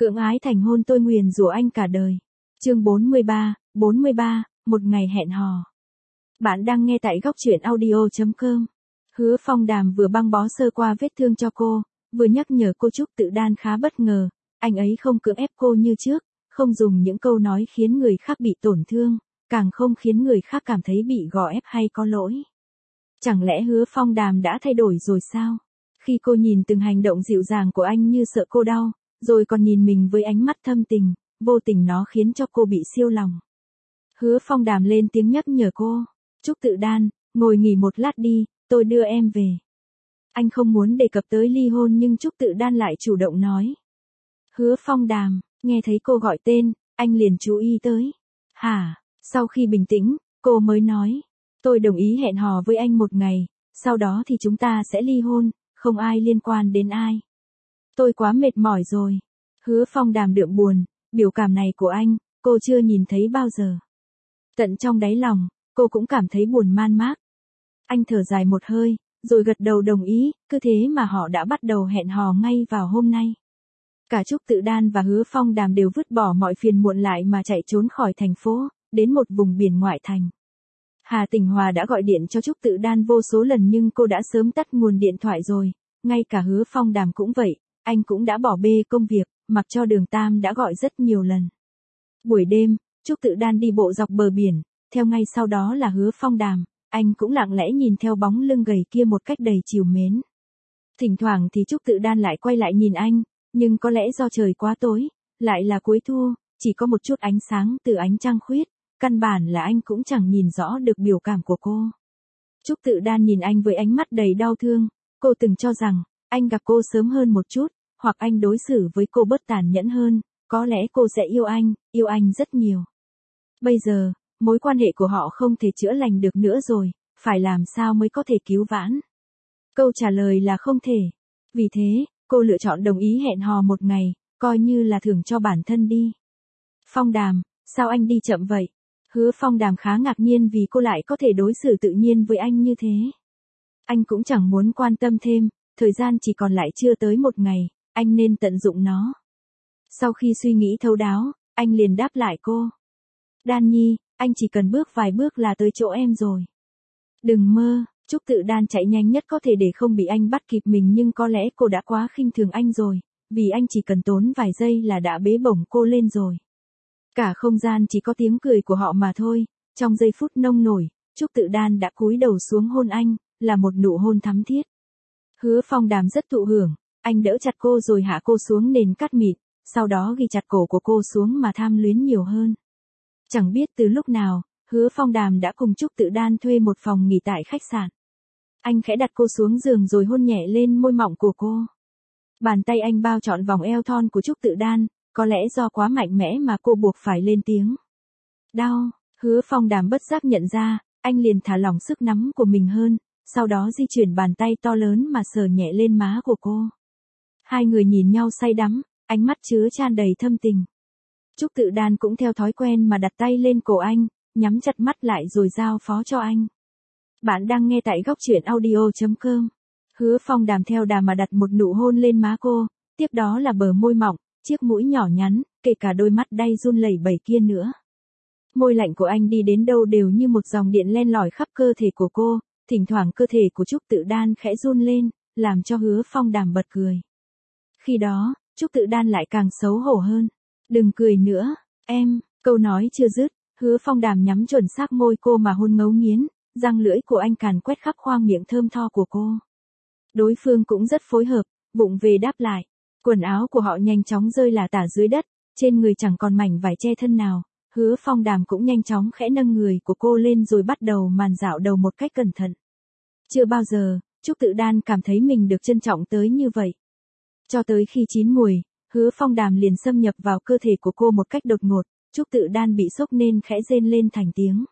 Cưỡng ái thành hôn tôi nguyền rủa anh cả đời. Chương 43, một ngày hẹn hò. Bạn đang nghe tại góc truyện audio.com. Hứa Phong Đàm vừa băng bó sơ qua vết thương cho cô, vừa nhắc nhở cô Trúc Tự Đan khá bất ngờ, anh ấy không cưỡng ép cô như trước, không dùng những câu nói khiến người khác bị tổn thương, càng không khiến người khác cảm thấy bị gò ép hay có lỗi. Chẳng lẽ Hứa Phong Đàm đã thay đổi rồi sao? Khi cô nhìn từng hành động dịu dàng của anh như sợ cô đau, rồi còn nhìn mình với ánh mắt thâm tình, vô tình nó khiến cho cô bị siêu lòng. Hứa Phong Đàm lên tiếng nhắc nhở cô, Trúc Tự Đan, ngồi nghỉ một lát đi, tôi đưa em về. Anh không muốn đề cập tới ly hôn nhưng Trúc Tự Đan lại chủ động nói. Hứa Phong Đàm, nghe thấy cô gọi tên, anh liền chú ý tới. Hả, sau khi bình tĩnh, cô mới nói, tôi đồng ý hẹn hò với anh một ngày, sau đó thì chúng ta sẽ ly hôn, không ai liên quan đến ai. Tôi quá mệt mỏi rồi. Hứa Phong Đàm đượm buồn, biểu cảm này của anh, cô chưa nhìn thấy bao giờ. Tận trong đáy lòng, cô cũng cảm thấy buồn man mác. Anh thở dài một hơi, rồi gật đầu đồng ý, cứ thế mà họ đã bắt đầu hẹn hò ngay vào hôm nay. Cả Trúc Tự Đan và Hứa Phong Đàm đều vứt bỏ mọi phiền muộn lại mà chạy trốn khỏi thành phố, đến một vùng biển ngoại thành. Hà Tỉnh Hòa đã gọi điện cho Trúc Tự Đan vô số lần nhưng cô đã sớm tắt nguồn điện thoại rồi, ngay cả Hứa Phong Đàm cũng vậy, anh cũng đã bỏ bê công việc, mặc cho Đường Tam đã gọi rất nhiều lần. Buổi đêm, Trúc Tự Đan đi bộ dọc bờ biển, theo ngay sau đó là Hứa Phong Đàm, anh cũng lặng lẽ nhìn theo bóng lưng gầy kia một cách đầy trìu mến. Thỉnh thoảng thì Trúc Tự Đan lại quay lại nhìn anh, nhưng có lẽ do trời quá tối, lại là cuối thu, chỉ có một chút ánh sáng từ ánh trăng khuyết, căn bản là anh cũng chẳng nhìn rõ được biểu cảm của cô. Trúc Tự Đan nhìn anh với ánh mắt đầy đau thương, cô từng cho rằng, anh gặp cô sớm hơn một chút, hoặc anh đối xử với cô bớt tàn nhẫn hơn, có lẽ cô sẽ yêu anh rất nhiều. Bây giờ, mối quan hệ của họ không thể chữa lành được nữa rồi, phải làm sao mới có thể cứu vãn? Câu trả lời là không thể. Vì thế, cô lựa chọn đồng ý hẹn hò một ngày, coi như là thưởng cho bản thân đi. Phong Đàm, sao anh đi chậm vậy? Hứa Phong Đàm khá ngạc nhiên vì cô lại có thể đối xử tự nhiên với anh như thế. Anh cũng chẳng muốn quan tâm thêm, thời gian chỉ còn lại chưa tới một ngày, anh nên tận dụng nó. Sau khi suy nghĩ thấu đáo, anh liền đáp lại cô. Đan Nhi, anh chỉ cần bước vài bước là tới chỗ em rồi. Đừng mơ, Trúc Tự Đan chạy nhanh nhất có thể để không bị anh bắt kịp mình nhưng có lẽ cô đã quá khinh thường anh rồi, vì anh chỉ cần tốn vài giây là đã bế bổng cô lên rồi. Cả không gian chỉ có tiếng cười của họ mà thôi, trong giây phút nông nổi, Trúc Tự Đan đã cúi đầu xuống hôn anh, là một nụ hôn thắm thiết. Hứa Phong Đàm rất thụ hưởng, anh đỡ chặt cô rồi hạ cô xuống nền cát mịn, sau đó ghi chặt cổ của cô xuống mà tham luyến nhiều hơn. Chẳng biết từ lúc nào, Hứa Phong Đàm đã cùng Trúc Tự Đan thuê một phòng nghỉ tại khách sạn. Anh khẽ đặt cô xuống giường rồi hôn nhẹ lên môi mọng của cô. Bàn tay anh bao trọn vòng eo thon của Trúc Tự Đan, có lẽ do quá mạnh mẽ mà cô buộc phải lên tiếng. Đau, Hứa Phong Đàm bất giác nhận ra, anh liền thả lỏng sức nắm của mình hơn, sau đó di chuyển bàn tay to lớn mà sờ nhẹ lên má của cô. Hai người nhìn nhau say đắm, ánh mắt chứa chan đầy thâm tình. Trúc Tự Đan cũng theo thói quen mà đặt tay lên cổ anh, nhắm chặt mắt lại rồi giao phó cho anh. Bạn đang nghe tại góc truyện audio.com. Hứa Phong Đàm theo đà mà đặt một nụ hôn lên má cô, tiếp đó là bờ môi mọng, chiếc mũi nhỏ nhắn, kể cả đôi mắt đay run lẩy bẩy kia nữa. Môi lạnh của anh đi đến đâu đều như một dòng điện len lỏi khắp cơ thể của cô, thỉnh thoảng cơ thể của Trúc Tự Đan khẽ run lên, làm cho Hứa Phong Đàm bật cười. Khi đó, Trúc Tự Đan lại càng xấu hổ hơn. Đừng cười nữa, em, câu nói chưa dứt, Hứa Phong Đàm nhắm chuẩn xác môi cô mà hôn ngấu nghiến, răng lưỡi của anh càn quét khắp khoang miệng thơm tho của cô. Đối phương cũng rất phối hợp, vụng về đáp lại. Quần áo của họ nhanh chóng rơi lả tả dưới đất, trên người chẳng còn mảnh vải che thân nào. Hứa Phong Đàm cũng nhanh chóng khẽ nâng người của cô lên rồi bắt đầu màn dạo đầu một cách cẩn thận. Chưa bao giờ, Trúc Tự Đan cảm thấy mình được trân trọng tới như vậy. Cho tới khi chín mùi, Hứa Phong Đàm liền xâm nhập vào cơ thể của cô một cách đột ngột, Trúc Tự Đan bị sốc nên khẽ rên lên thành tiếng.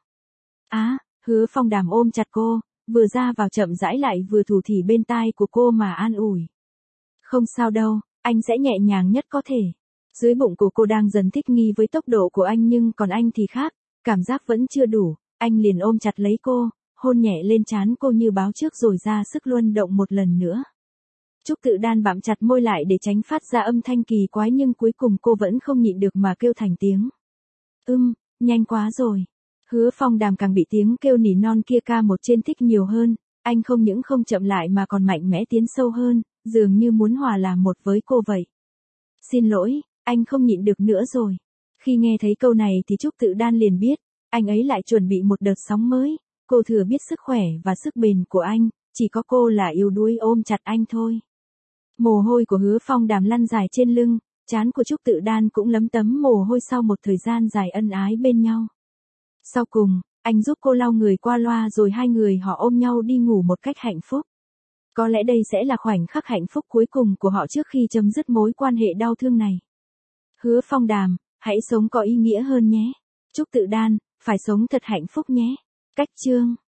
Hứa Phong Đàm ôm chặt cô, vừa ra vào chậm rãi lại vừa thủ thỉ bên tai của cô mà an ủi. Không sao đâu, anh sẽ nhẹ nhàng nhất có thể. Dưới bụng của cô đang dần thích nghi với tốc độ của anh nhưng còn anh thì khác, cảm giác vẫn chưa đủ, anh liền ôm chặt lấy cô, hôn nhẹ lên trán cô như báo trước rồi ra sức luân động một lần nữa. Trúc Tự Đan bặm chặt môi lại để tránh phát ra âm thanh kỳ quái nhưng cuối cùng cô vẫn không nhịn được mà kêu thành tiếng. Nhanh quá rồi. Hứa Phong Đàm càng bị tiếng kêu nỉ non kia ca một trên thích nhiều hơn, anh không những không chậm lại mà còn mạnh mẽ tiến sâu hơn, dường như muốn hòa làm một với cô vậy. Xin lỗi, anh không nhịn được nữa rồi. Khi nghe thấy câu này thì Trúc Tự Đan liền biết, anh ấy lại chuẩn bị một đợt sóng mới, cô thừa biết sức khỏe và sức bền của anh, chỉ có cô là yếu đuối ôm chặt anh thôi. Mồ hôi của Hứa Phong Đàm lăn dài trên lưng, trán của Trúc Tự Đan cũng lấm tấm mồ hôi sau một thời gian dài ân ái bên nhau. Sau cùng, anh giúp cô lau người qua loa rồi hai người họ ôm nhau đi ngủ một cách hạnh phúc. Có lẽ đây sẽ là khoảnh khắc hạnh phúc cuối cùng của họ trước khi chấm dứt mối quan hệ đau thương này. Hứa Phong Đàm, hãy sống có ý nghĩa hơn nhé. Trúc Tự Đan, phải sống thật hạnh phúc nhé. Cách chương